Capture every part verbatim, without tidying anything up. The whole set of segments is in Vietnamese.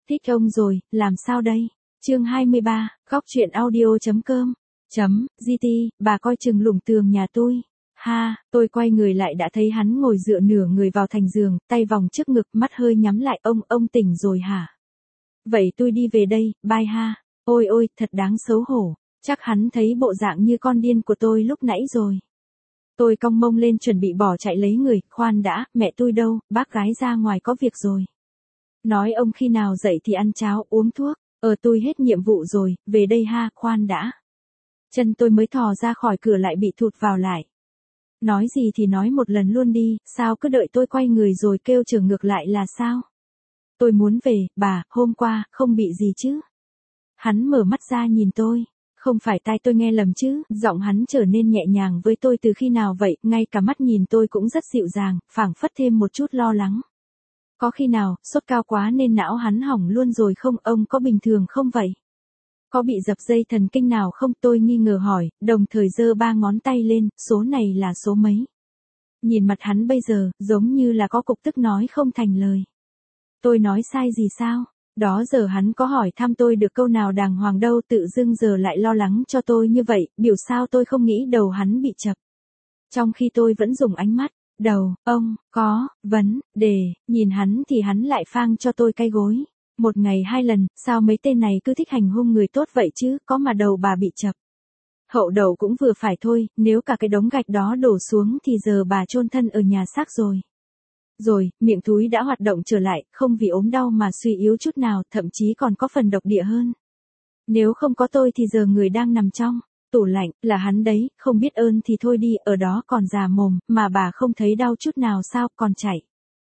Thích ông rồi, làm sao đây? Chương hai mươi ba, góc truyện audio.com. Chấm, giê tê, bà coi chừng lủng tường nhà tôi. Ha, tôi quay người lại đã thấy hắn ngồi dựa nửa người vào thành giường, tay vòng trước ngực, mắt hơi nhắm lại. Ông, ông tỉnh rồi hả? Vậy tôi đi về đây, bye ha. Ôi ôi, thật đáng xấu hổ. Chắc hắn thấy bộ dạng như con điên của tôi lúc nãy rồi. Tôi cong mông lên chuẩn bị bỏ chạy lấy người. Khoan đã, mẹ tôi đâu, bác gái ra ngoài có việc rồi. Nói ông khi nào dậy thì ăn cháo, uống thuốc. Ờ tôi hết nhiệm vụ rồi, về đây ha, khoan đã. Chân tôi mới thò ra khỏi cửa lại bị thụt vào lại. Nói gì thì nói một lần luôn đi, sao cứ đợi tôi quay người rồi kêu trường ngược lại là sao? Tôi muốn về, bà, hôm qua, không bị gì chứ? Hắn mở mắt ra nhìn tôi. Không phải tai tôi nghe lầm chứ, giọng hắn trở nên nhẹ nhàng với tôi từ khi nào vậy, ngay cả mắt nhìn tôi cũng rất dịu dàng, phảng phất thêm một chút lo lắng. Có khi nào, sốt cao quá nên não hắn hỏng luôn rồi không, ông có bình thường không vậy? Có bị dập dây thần kinh nào không, tôi nghi ngờ hỏi, đồng thời giơ ba ngón tay lên, số này là số mấy? Nhìn mặt hắn bây giờ, giống như là có cục tức nói không thành lời. Tôi nói sai gì sao? Đó giờ hắn có hỏi thăm tôi được câu nào đàng hoàng đâu, tự dưng giờ lại lo lắng cho tôi như vậy, biểu sao tôi không nghĩ đầu hắn bị chập. Trong khi tôi vẫn dùng ánh mắt, đầu, ông, có, vấn, đề, nhìn hắn thì hắn lại phang cho tôi cái gối. Một ngày hai lần, sao mấy tên này cứ thích hành hung người tốt vậy chứ, có mà đầu bà bị chập. Hậu đầu cũng vừa phải thôi, nếu cả cái đống gạch đó đổ xuống thì giờ bà chôn thân ở nhà xác rồi. Rồi, miệng thúi đã hoạt động trở lại, không vì ốm đau mà suy yếu chút nào, thậm chí còn có phần độc địa hơn. Nếu không có tôi thì giờ người đang nằm trong tủ lạnh, là hắn đấy, không biết ơn thì thôi đi, ở đó còn già mồm, mà bà không thấy đau chút nào sao, còn chạy.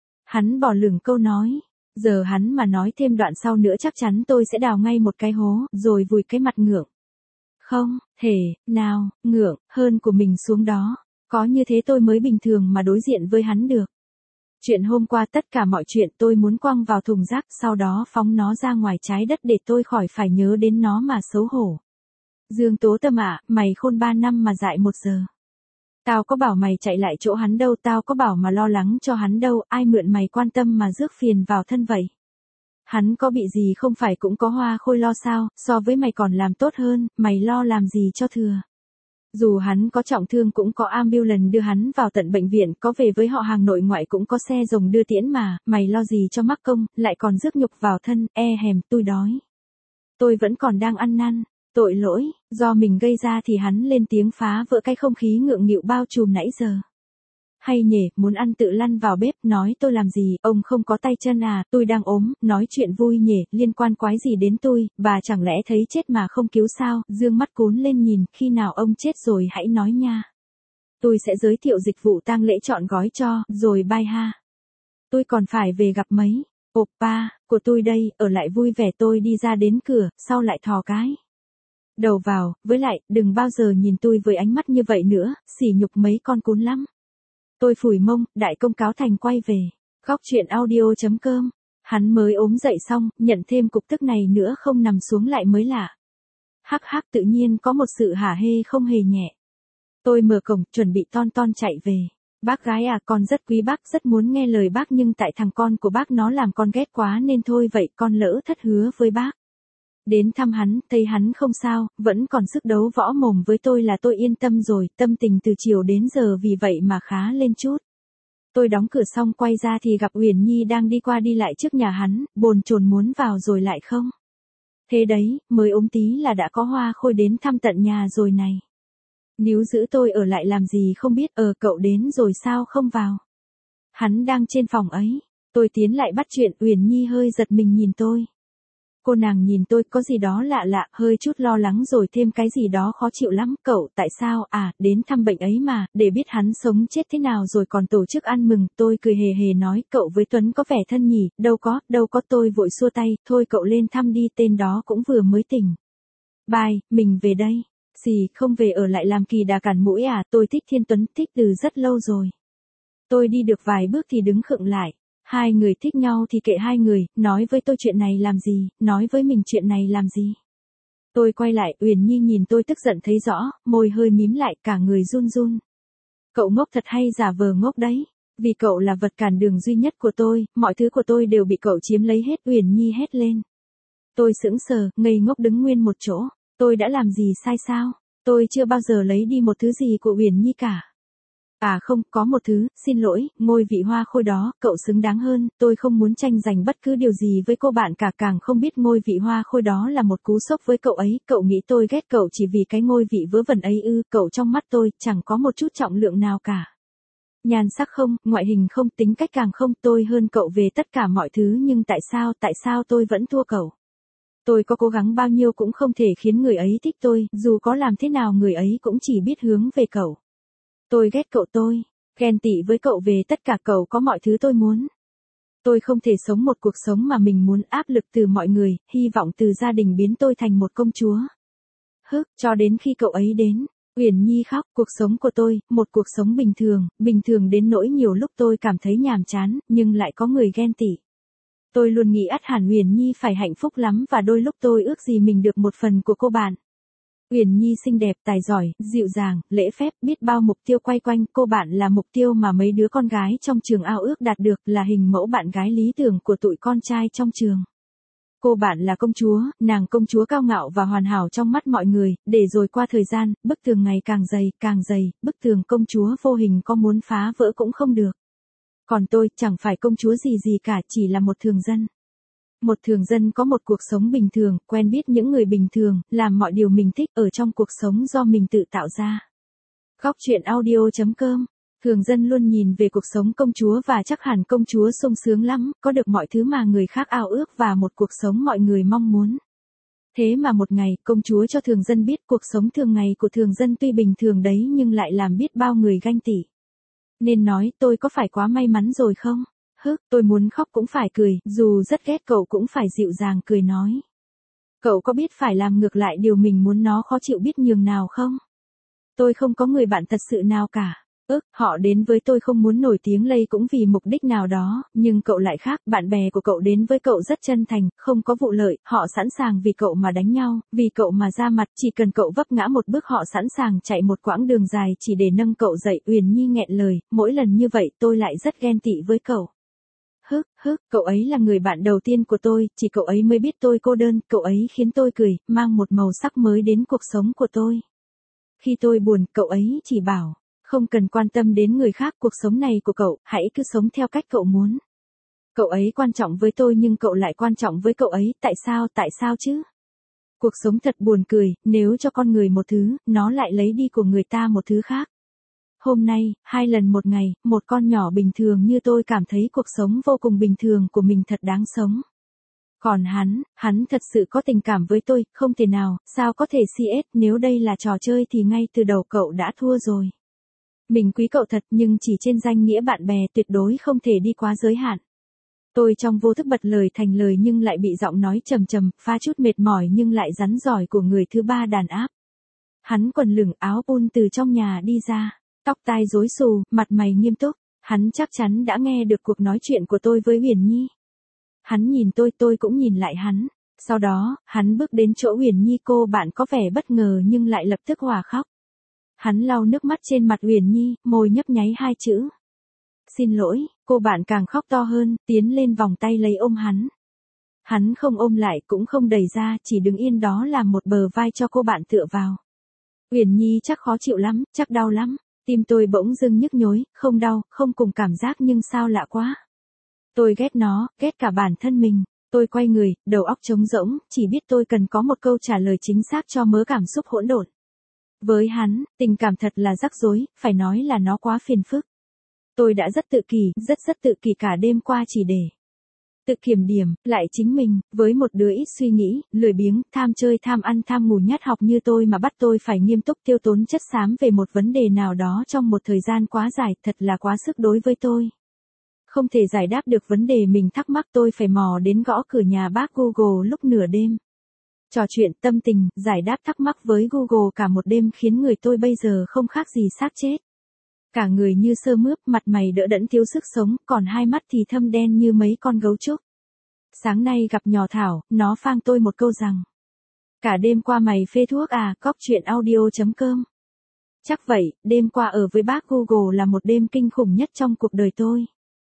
Hắn bỏ lửng câu nói, giờ hắn mà nói thêm đoạn sau nữa chắc chắn tôi sẽ đào ngay một cái hố, rồi vùi cái mặt ngượng. Không, thể, nào, ngượng, hơn của mình xuống đó, có như thế tôi mới bình thường mà đối diện với hắn được. Chuyện hôm qua tất cả mọi chuyện tôi muốn quăng vào thùng rác, sau đó phóng nó ra ngoài trái đất để tôi khỏi phải nhớ đến nó mà xấu hổ. Dương Tố Tâm ạ, mày khôn ba năm mà dại một giờ. Tao có bảo mày chạy lại chỗ hắn đâu, tao có bảo mà lo lắng cho hắn đâu, ai mượn mày quan tâm mà rước phiền vào thân vậy. Hắn có bị gì không phải cũng có Hoa Khôi lo sao, so với mày còn làm tốt hơn, mày lo làm gì cho thừa. Dù hắn có trọng thương cũng có ambulance đưa hắn vào tận bệnh viện, có về với họ hàng nội ngoại cũng có xe rồng đưa tiễn mà, mày lo gì cho mắc công, lại còn rước nhục vào thân, e hèm, tôi đói. Tôi vẫn còn đang ăn năn, tội lỗi, do mình gây ra thì hắn lên tiếng phá vỡ cái không khí ngượng nghịu bao trùm nãy giờ. Hay nhỉ, muốn ăn tự lăn vào bếp, nói tôi làm gì, ông không có tay chân à, tôi đang ốm, nói chuyện vui nhỉ, liên quan quái gì đến tôi, bà chẳng lẽ thấy chết mà không cứu sao, dương mắt cún lên nhìn, khi nào ông chết rồi hãy nói nha. Tôi sẽ giới thiệu dịch vụ tang lễ trọn gói cho, rồi bye ha. Tôi còn phải về gặp mấy, oppa, của tôi đây, ở lại vui vẻ tôi đi ra đến cửa, sau lại thò cái đầu vào, với lại, đừng bao giờ nhìn tôi với ánh mắt như vậy nữa, sỉ nhục mấy con cún lắm. Tôi phủi mông, đại công cáo thành quay về. Góc truyện audio.com. Hắn mới ốm dậy xong, nhận thêm cục tức này nữa không nằm xuống lại mới lạ. Hắc hắc tự nhiên có một sự hả hê không hề nhẹ. Tôi mở cổng, chuẩn bị ton ton chạy về. Bác gái à, con rất quý bác, rất muốn nghe lời bác nhưng tại thằng con của bác nó làm con ghét quá nên thôi vậy con lỡ thất hứa với bác. Đến thăm hắn, thấy hắn không sao, vẫn còn sức đấu võ mồm với tôi là tôi yên tâm rồi, tâm tình từ chiều đến giờ vì vậy mà khá lên chút. Tôi đóng cửa xong quay ra thì gặp Uyển Nhi đang đi qua đi lại trước nhà hắn, bồn chồn muốn vào rồi lại không. Thế đấy, mới ốm tí là đã có Hoa Khôi đến thăm tận nhà rồi này. Níu giữ tôi ở lại làm gì không biết, ờ cậu đến rồi sao không vào. Hắn đang trên phòng ấy, tôi tiến lại bắt chuyện, Uyển Nhi hơi giật mình nhìn tôi. Cô nàng nhìn tôi có gì đó lạ lạ, hơi chút lo lắng rồi thêm cái gì đó khó chịu lắm, cậu tại sao, à, đến thăm bệnh ấy mà, để biết hắn sống chết thế nào rồi còn tổ chức ăn mừng, tôi cười hề hề nói, cậu với Tuấn có vẻ thân nhỉ, đâu có, đâu có tôi vội xua tay, thôi cậu lên thăm đi, tên đó cũng vừa mới tỉnh. Bye, mình về đây, gì, không về ở lại làm kỳ đà cản mũi à, tôi thích Thiên Tuấn, thích từ rất lâu rồi. Tôi đi được vài bước thì đứng khựng lại. Hai người thích nhau thì kệ hai người, nói với tôi chuyện này làm gì, nói với mình chuyện này làm gì. Tôi quay lại, Uyển Nhi nhìn tôi tức giận thấy rõ, môi hơi mím lại, cả người run run. Cậu ngốc thật hay giả vờ ngốc đấy. Vì cậu là vật cản đường duy nhất của tôi, mọi thứ của tôi đều bị cậu chiếm lấy hết, Uyển Nhi hét lên. Tôi sững sờ, ngây ngốc đứng nguyên một chỗ. Tôi đã làm gì sai sao? Tôi chưa bao giờ lấy đi một thứ gì của Uyển Nhi cả. À không, có một thứ, xin lỗi, ngôi vị hoa khôi đó, cậu xứng đáng hơn, tôi không muốn tranh giành bất cứ điều gì với cô bạn cả, càng không biết ngôi vị hoa khôi đó là một cú sốc với cậu ấy, cậu nghĩ tôi ghét cậu chỉ vì cái ngôi vị vớ vẩn ấy ư, cậu trong mắt tôi, chẳng có một chút trọng lượng nào cả. Nhan sắc không, ngoại hình không, tính cách càng không, tôi hơn cậu về tất cả mọi thứ nhưng tại sao, tại sao tôi vẫn thua cậu? Tôi có cố gắng bao nhiêu cũng không thể khiến người ấy thích tôi, dù có làm thế nào người ấy cũng chỉ biết hướng về cậu. Tôi ghét cậu, tôi ghen tị với cậu về tất cả, cậu có mọi thứ tôi muốn. Tôi không thể sống một cuộc sống mà mình muốn, áp lực từ mọi người, hy vọng từ gia đình biến tôi thành một công chúa. Hức, cho đến khi cậu ấy đến, Uyển Nhi khóc, cuộc sống của tôi, một cuộc sống bình thường, bình thường đến nỗi nhiều lúc tôi cảm thấy nhàm chán, nhưng lại có người ghen tị. Tôi luôn nghĩ ắt hẳn Uyển Nhi phải hạnh phúc lắm và đôi lúc tôi ước gì mình được một phần của cô bạn. Uyển Nhi xinh đẹp, tài giỏi, dịu dàng, lễ phép, biết bao mục tiêu quay quanh, cô bạn là mục tiêu mà mấy đứa con gái trong trường ao ước đạt được, là hình mẫu bạn gái lý tưởng của tụi con trai trong trường. Cô bạn là công chúa, nàng công chúa cao ngạo và hoàn hảo trong mắt mọi người, để rồi qua thời gian, bức tường ngày càng dày, càng dày, bức tường công chúa vô hình có muốn phá vỡ cũng không được. Còn tôi, chẳng phải công chúa gì gì cả, chỉ là một thường dân. Một thường dân có một cuộc sống bình thường, quen biết những người bình thường, làm mọi điều mình thích ở trong cuộc sống do mình tự tạo ra. Góc truyện audio chấm com. Thường dân luôn nhìn về cuộc sống công chúa và chắc hẳn công chúa sung sướng lắm, có được mọi thứ mà người khác ao ước và một cuộc sống mọi người mong muốn. Thế mà một ngày, công chúa cho thường dân biết cuộc sống thường ngày của thường dân tuy bình thường đấy nhưng lại làm biết bao người ganh tị. Nên nói tôi có phải quá may mắn rồi không? Hức, tôi muốn khóc cũng phải cười, dù rất ghét cậu cũng phải dịu dàng cười nói. Cậu có biết phải làm ngược lại điều mình muốn nó khó chịu biết nhường nào không? Tôi không có người bạn thật sự nào cả. Ức, họ đến với tôi không muốn nổi tiếng lây cũng vì mục đích nào đó, nhưng cậu lại khác, bạn bè của cậu đến với cậu rất chân thành, không có vụ lợi, họ sẵn sàng vì cậu mà đánh nhau, vì cậu mà ra mặt, chỉ cần cậu vấp ngã một bước họ sẵn sàng chạy một quãng đường dài chỉ để nâng cậu dậy. Uyển Nhi nghẹn lời, mỗi lần như vậy tôi lại rất ghen tị với cậu. Hức, hức, cậu ấy là người bạn đầu tiên của tôi, chỉ cậu ấy mới biết tôi cô đơn, cậu ấy khiến tôi cười, mang một màu sắc mới đến cuộc sống của tôi. Khi tôi buồn, cậu ấy chỉ bảo, không cần quan tâm đến người khác, cuộc sống này của cậu, hãy cứ sống theo cách cậu muốn. Cậu ấy quan trọng với tôi nhưng cậu lại quan trọng với cậu ấy, tại sao, tại sao chứ? Cuộc sống thật buồn cười, nếu cho con người một thứ, nó lại lấy đi của người ta một thứ khác. Hôm nay, hai lần một ngày, một con nhỏ bình thường như tôi cảm thấy cuộc sống vô cùng bình thường của mình thật đáng sống. Còn hắn, hắn thật sự có tình cảm với tôi, không thể nào, sao có thể xê ét, nếu đây là trò chơi thì ngay từ đầu cậu đã thua rồi. Mình quý cậu thật nhưng chỉ trên danh nghĩa bạn bè, tuyệt đối không thể đi quá giới hạn. Tôi trong vô thức bật lời thành lời nhưng lại bị giọng nói trầm trầm, pha chút mệt mỏi nhưng lại rắn giỏi của người thứ ba đàn áp. Hắn quần lửng áo pun từ trong nhà đi ra, tóc tai rối xù, mặt mày nghiêm túc, hắn chắc chắn đã nghe được cuộc nói chuyện của tôi với Uyển Nhi. Hắn nhìn tôi, tôi cũng nhìn lại hắn. Sau đó, hắn bước đến chỗ Uyển Nhi, cô bạn có vẻ bất ngờ nhưng lại lập tức hòa khóc. Hắn lau nước mắt trên mặt Uyển Nhi, môi nhấp nháy hai chữ. Xin lỗi, cô bạn càng khóc to hơn, tiến lên vòng tay lấy ôm hắn. Hắn không ôm lại cũng không đẩy ra, chỉ đứng yên đó làm một bờ vai cho cô bạn tựa vào. Uyển Nhi chắc khó chịu lắm, chắc đau lắm. Tim tôi bỗng dưng nhức nhối, không đau, không cùng cảm giác nhưng sao lạ quá. Tôi ghét nó, ghét cả bản thân mình. Tôi quay người, đầu óc trống rỗng, chỉ biết tôi cần có một câu trả lời chính xác cho mớ cảm xúc hỗn độn. Với hắn, tình cảm thật là rắc rối, phải nói là nó quá phiền phức. Tôi đã rất tự kỷ, rất rất tự kỷ cả đêm qua chỉ để tự kiểm điểm, lại chính mình, với một đứa ít suy nghĩ, lười biếng, tham chơi, tham ăn, tham ngủ nhát học như tôi mà bắt tôi phải nghiêm túc tiêu tốn chất xám về một vấn đề nào đó trong một thời gian quá dài, thật là quá sức đối với tôi. Không thể giải đáp được vấn đề mình thắc mắc, tôi phải mò đến gõ cửa nhà bác Google lúc nửa đêm. Trò chuyện tâm tình, giải đáp thắc mắc với Google cả một đêm khiến người tôi bây giờ không khác gì xác chết. Cả người như sơ mướp, mặt mày đỡ đẫn thiếu sức sống, còn hai mắt thì thâm đen như mấy con gấu trúc. Sáng nay gặp nhỏ Thảo, nó phang tôi một câu rằng. Cả đêm qua mày phê thuốc à, cóc truyện audio chấm com. Chắc vậy, đêm qua ở với bác Google là một đêm kinh khủng nhất trong cuộc đời tôi.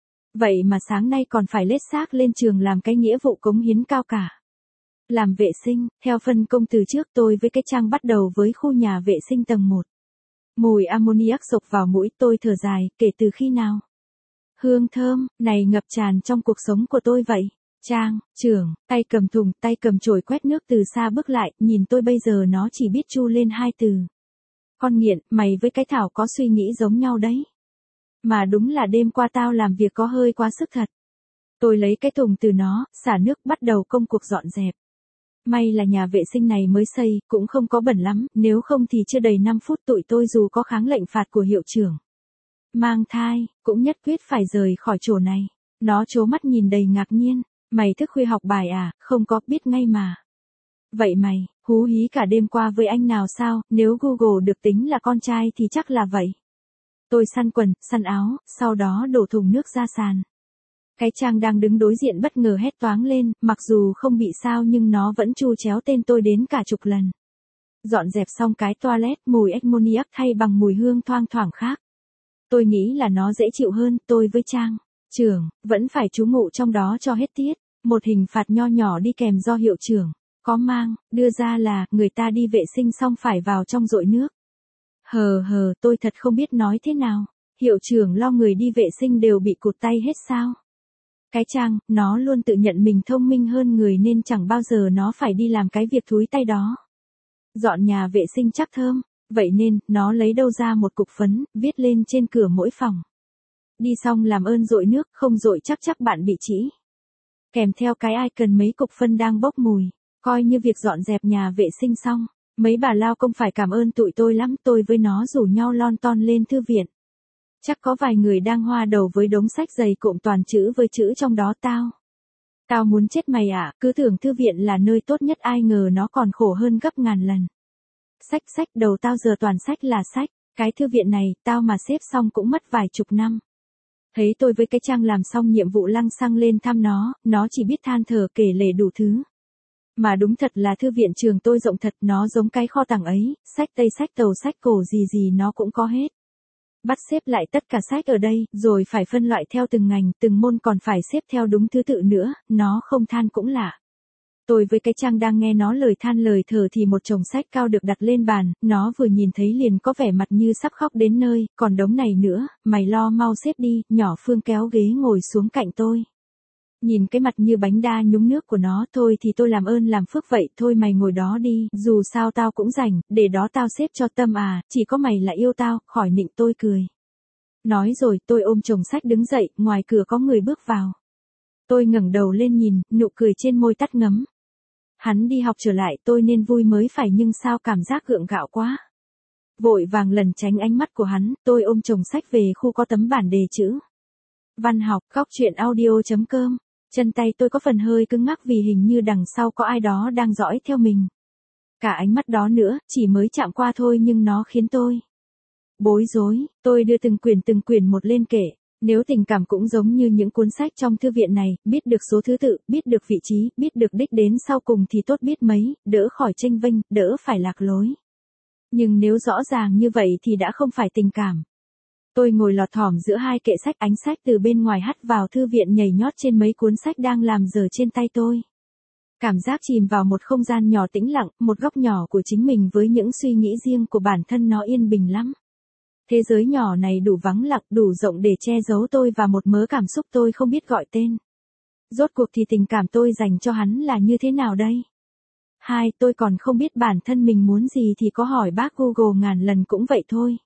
Vậy mà sáng nay còn phải lết xác lên trường làm cái nghĩa vụ cống hiến cao cả. Làm vệ sinh, theo phân công từ trước tôi với cái Trang bắt đầu với khu nhà vệ sinh tầng một. Mùi ammoniac sộc vào mũi tôi thở dài, kể từ khi nào? Hương thơm, này ngập tràn trong cuộc sống của tôi vậy. Trang, trưởng, tay cầm thùng, tay cầm chổi quét nước từ xa bước lại, nhìn tôi bây giờ nó chỉ biết chu lên hai từ. Con nghiện, mày với cái Thảo có suy nghĩ giống nhau đấy. Mà đúng là đêm qua tao làm việc có hơi quá sức thật. Tôi lấy cái thùng từ nó, xả nước bắt đầu công cuộc dọn dẹp. May là nhà vệ sinh này mới xây, cũng không có bẩn lắm, nếu không thì chưa đầy năm phút tụi tôi dù có kháng lệnh phạt của hiệu trưởng. Mang thai, cũng nhất quyết phải rời khỏi chỗ này. Nó trố mắt nhìn đầy ngạc nhiên, mày thức khuya học bài à, không có, biết ngay mà. Vậy mày, hú hí cả đêm qua với anh nào sao, nếu Google được tính là con trai thì chắc là vậy. Tôi săn quần, săn áo, sau đó đổ thùng nước ra sàn. Cái Trang đang đứng đối diện bất ngờ hét toáng lên, mặc dù không bị sao nhưng nó vẫn chu chéo tên tôi đến cả chục lần. Dọn dẹp xong cái toilet, mùi ammoniac thay bằng mùi hương thoang thoảng khác. Tôi nghĩ là nó dễ chịu hơn, tôi với Trang, trưởng, vẫn phải trú ngụ trong đó cho hết tiết. Một hình phạt nho nhỏ đi kèm do hiệu trưởng có mang, đưa ra là, người ta đi vệ sinh xong phải vào trong dội nước. Hờ hờ, tôi thật không biết nói thế nào. Hiệu trưởng lo người đi vệ sinh đều bị cụt tay hết sao? Cái Trang, nó luôn tự nhận mình thông minh hơn người nên chẳng bao giờ nó phải đi làm cái việc thúi tay đó. Dọn nhà vệ sinh chắc thơm, vậy nên, nó lấy đâu ra một cục phấn, viết lên trên cửa mỗi phòng. Đi xong làm ơn dội nước, không dội chắc chắc bạn bị trĩ. Kèm theo cái icon mấy cục phân đang bốc mùi, coi như việc dọn dẹp nhà vệ sinh xong. Mấy bà lao công phải cảm ơn tụi tôi lắm, tôi với nó rủ nhau lon ton lên thư viện. Chắc có vài người đang hoa đầu với đống sách dày cộm toàn chữ với chữ trong đó tao. Tao muốn chết mày ạ, à, cứ tưởng thư viện là nơi tốt nhất ai ngờ nó còn khổ hơn gấp ngàn lần. Sách sách đầu tao giờ toàn sách là sách, cái thư viện này tao mà xếp xong cũng mất vài chục năm. Thấy tôi với cái Trang làm xong nhiệm vụ lăng xăng lên thăm nó, nó chỉ biết than thở kể lể đủ thứ. Mà đúng thật là thư viện trường tôi rộng thật, nó giống cái kho tàng ấy, sách Tây sách Tàu sách cổ gì gì nó cũng có hết. Bắt xếp lại tất cả sách ở đây, rồi phải phân loại theo từng ngành, từng môn còn phải xếp theo đúng thứ tự nữa, nó không than cũng lạ. Tôi với cái Trang đang nghe nó lời than lời thở thì một chồng sách cao được đặt lên bàn, nó vừa nhìn thấy liền có vẻ mặt như sắp khóc đến nơi, còn đống này nữa, mày lo mau xếp đi, nhỏ Phương kéo ghế ngồi xuống cạnh tôi. Nhìn cái mặt như bánh đa nhúng nước của nó, thôi thì tôi làm ơn làm phước vậy, thôi mày ngồi đó đi, dù sao tao cũng rảnh, để đó tao xếp cho tâm à, chỉ có mày là yêu tao, khỏi nịnh tôi cười. Nói rồi tôi ôm chồng sách đứng dậy, ngoài cửa có người bước vào. Tôi ngẩng đầu lên nhìn, nụ cười trên môi tắt ngấm. Hắn đi học trở lại tôi nên vui mới phải nhưng sao cảm giác gượng gạo quá. Vội vàng lần tránh ánh mắt của hắn, tôi ôm chồng sách về khu có tấm bản đề chữ. Văn học, góc truyện audio chấm com. Chân tay tôi có phần hơi cứng ngắc vì hình như đằng sau có ai đó đang dõi theo mình. Cả ánh mắt đó nữa, chỉ mới chạm qua thôi nhưng nó khiến tôi bối rối. Tôi đưa từng quyển từng quyển một lên kể. Nếu tình cảm cũng giống như những cuốn sách trong thư viện này, biết được số thứ tự, biết được vị trí, biết được đích đến sau cùng thì tốt biết mấy, đỡ khỏi chênh vênh, đỡ phải lạc lối. Nhưng nếu rõ ràng như vậy thì đã không phải tình cảm. Tôi ngồi lọt thỏm giữa hai kệ sách, ánh sách từ bên ngoài hắt vào thư viện nhảy nhót trên mấy cuốn sách đang làm dở trên tay tôi. Cảm giác chìm vào một không gian nhỏ tĩnh lặng, một góc nhỏ của chính mình với những suy nghĩ riêng của bản thân nó yên bình lắm. Thế giới nhỏ này đủ vắng lặng, đủ rộng để che giấu tôi và một mớ cảm xúc tôi không biết gọi tên. Rốt cuộc thì tình cảm tôi dành cho hắn là như thế nào đây? Hai, tôi còn không biết bản thân mình muốn gì thì có hỏi bác Google ngàn lần cũng vậy thôi.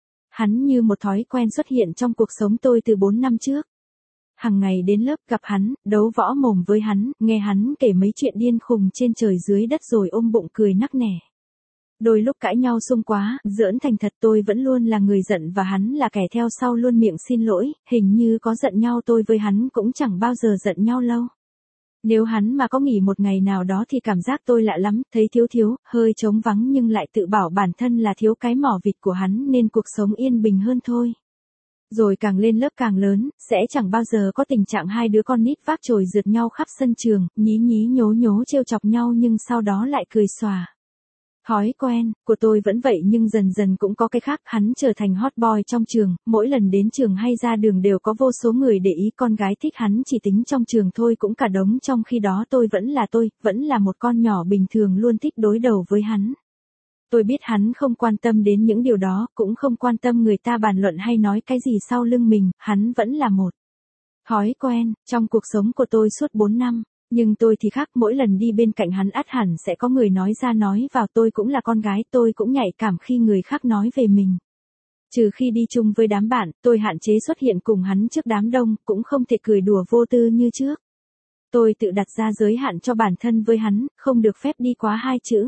Hắn như một thói quen xuất hiện trong cuộc sống tôi từ bốn năm trước. Hằng ngày đến lớp gặp hắn, đấu võ mồm với hắn, nghe hắn kể mấy chuyện điên khùng trên trời dưới đất rồi ôm bụng cười nắc nẻ. Đôi lúc cãi nhau sung quá, giỡn thành thật tôi vẫn luôn là người giận và hắn là kẻ theo sau luôn miệng xin lỗi, hình như có giận nhau tôi với hắn cũng chẳng bao giờ giận nhau lâu. Nếu hắn mà có nghỉ một ngày nào đó thì cảm giác tôi lạ lắm, thấy thiếu thiếu, hơi trống vắng nhưng lại tự bảo bản thân là thiếu cái mỏ vịt của hắn nên cuộc sống yên bình hơn thôi. Rồi càng lên lớp càng lớn, sẽ chẳng bao giờ có tình trạng hai đứa con nít vác chổi rượt nhau khắp sân trường, nhí nhí nhố nhố trêu chọc nhau nhưng sau đó lại cười xòa. Thói quen của tôi vẫn vậy nhưng dần dần cũng có cái khác, hắn trở thành hot boy trong trường, mỗi lần đến trường hay ra đường đều có vô số người để ý, con gái thích hắn chỉ tính trong trường thôi cũng cả đống, trong khi đó tôi vẫn là tôi, vẫn là một con nhỏ bình thường luôn thích đối đầu với hắn. Tôi biết hắn không quan tâm đến những điều đó, cũng không quan tâm người ta bàn luận hay nói cái gì sau lưng mình, hắn vẫn là một thói quen trong cuộc sống của tôi suốt bốn năm. Nhưng tôi thì khác, mỗi lần đi bên cạnh hắn ắt hẳn sẽ có người nói ra nói vào, tôi cũng là con gái, tôi cũng nhạy cảm khi người khác nói về mình. Trừ khi đi chung với đám bạn, tôi hạn chế xuất hiện cùng hắn trước đám đông, cũng không thể cười đùa vô tư như trước. Tôi tự đặt ra giới hạn cho bản thân với hắn, không được phép đi quá hai chữ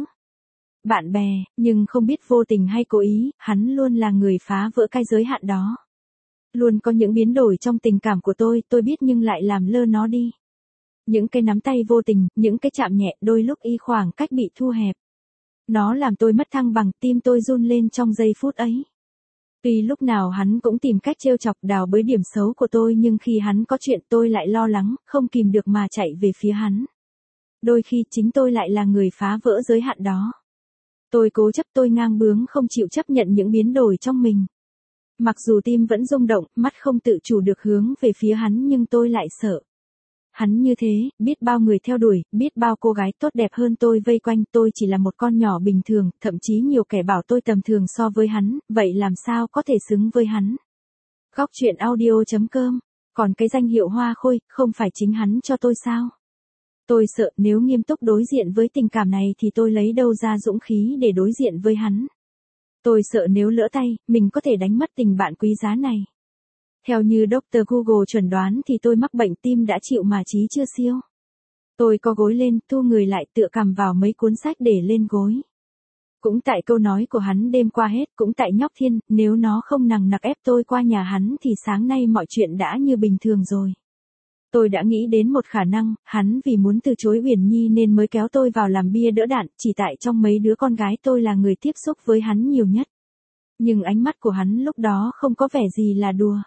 bạn bè, nhưng không biết vô tình hay cố ý, hắn luôn là người phá vỡ cái giới hạn đó. Luôn có những biến đổi trong tình cảm của tôi, tôi biết nhưng lại làm lơ nó đi. Những cái nắm tay vô tình, những cái chạm nhẹ, đôi lúc y khoảng cách bị thu hẹp. Nó làm tôi mất thăng bằng, tim tôi run lên trong giây phút ấy. Tuy lúc nào hắn cũng tìm cách trêu chọc đào bới điểm xấu của tôi nhưng khi hắn có chuyện tôi lại lo lắng, không kìm được mà chạy về phía hắn. Đôi khi chính tôi lại là người phá vỡ giới hạn đó. Tôi cố chấp, tôi ngang bướng không chịu chấp nhận những biến đổi trong mình. Mặc dù tim vẫn rung động, mắt không tự chủ được hướng về phía hắn nhưng tôi lại sợ. Hắn như thế, biết bao người theo đuổi, biết bao cô gái tốt đẹp hơn tôi vây quanh, tôi chỉ là một con nhỏ bình thường, thậm chí nhiều kẻ bảo tôi tầm thường so với hắn, vậy làm sao có thể xứng với hắn. Góc truyện audio chấm com, còn cái danh hiệu hoa khôi, không phải chính hắn cho tôi sao? Tôi sợ nếu nghiêm túc đối diện với tình cảm này thì tôi lấy đâu ra dũng khí để đối diện với hắn. Tôi sợ nếu lỡ tay, mình có thể đánh mất tình bạn quý giá này. Theo như doctor Google chuẩn đoán thì tôi mắc bệnh tim đã chịu mà trí chưa siêu. Tôi co gối lên, thu người lại tựa cằm vào mấy cuốn sách để lên gối. Cũng tại câu nói của hắn đêm qua hết, cũng tại nhóc Thiên, nếu nó không nằng nặc ép tôi qua nhà hắn thì sáng nay mọi chuyện đã như bình thường rồi. Tôi đã nghĩ đến một khả năng, hắn vì muốn từ chối Uyển Nhi nên mới kéo tôi vào làm bia đỡ đạn, chỉ tại trong mấy đứa con gái tôi là người tiếp xúc với hắn nhiều nhất. Nhưng ánh mắt của hắn lúc đó không có vẻ gì là đùa.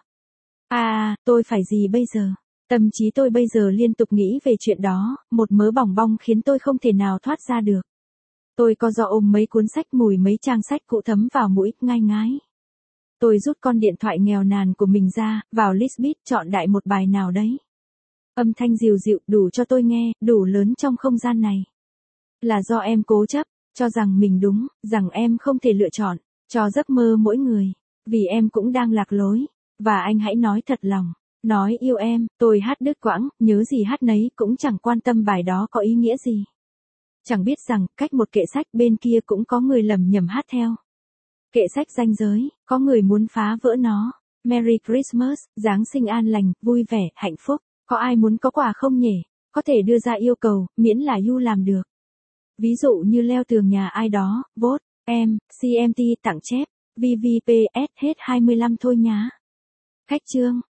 À, tôi phải gì bây giờ? Tâm trí tôi bây giờ liên tục nghĩ về chuyện đó, một mớ bòng bong khiến tôi không thể nào thoát ra được. Tôi co ro ôm mấy cuốn sách, mùi mấy trang sách cũ thấm vào mũi, ngai ngái. Tôi rút con điện thoại nghèo nàn của mình ra, vào list beat chọn đại một bài nào đấy. Âm thanh dịu dịu đủ cho tôi nghe, đủ lớn trong không gian này. Là do em cố chấp, cho rằng mình đúng, rằng em không thể lựa chọn, cho giấc mơ mỗi người. Vì em cũng đang lạc lối. Và anh hãy nói thật lòng, nói yêu em, tôi hát đứt quãng, nhớ gì hát nấy, cũng chẳng quan tâm bài đó có ý nghĩa gì. Chẳng biết rằng, cách một kệ sách bên kia cũng có người lầm nhầm hát theo. Kệ sách ranh giới, có người muốn phá vỡ nó. Merry Christmas, Giáng sinh an lành, vui vẻ, hạnh phúc. Có ai muốn có quà không nhỉ? Có thể đưa ra yêu cầu, miễn là you làm được. Ví dụ như leo tường nhà ai đó, vote, em, xê em tê tặng chép, vê vê pê ét hết hai mươi lăm thôi nhá. Khách chương.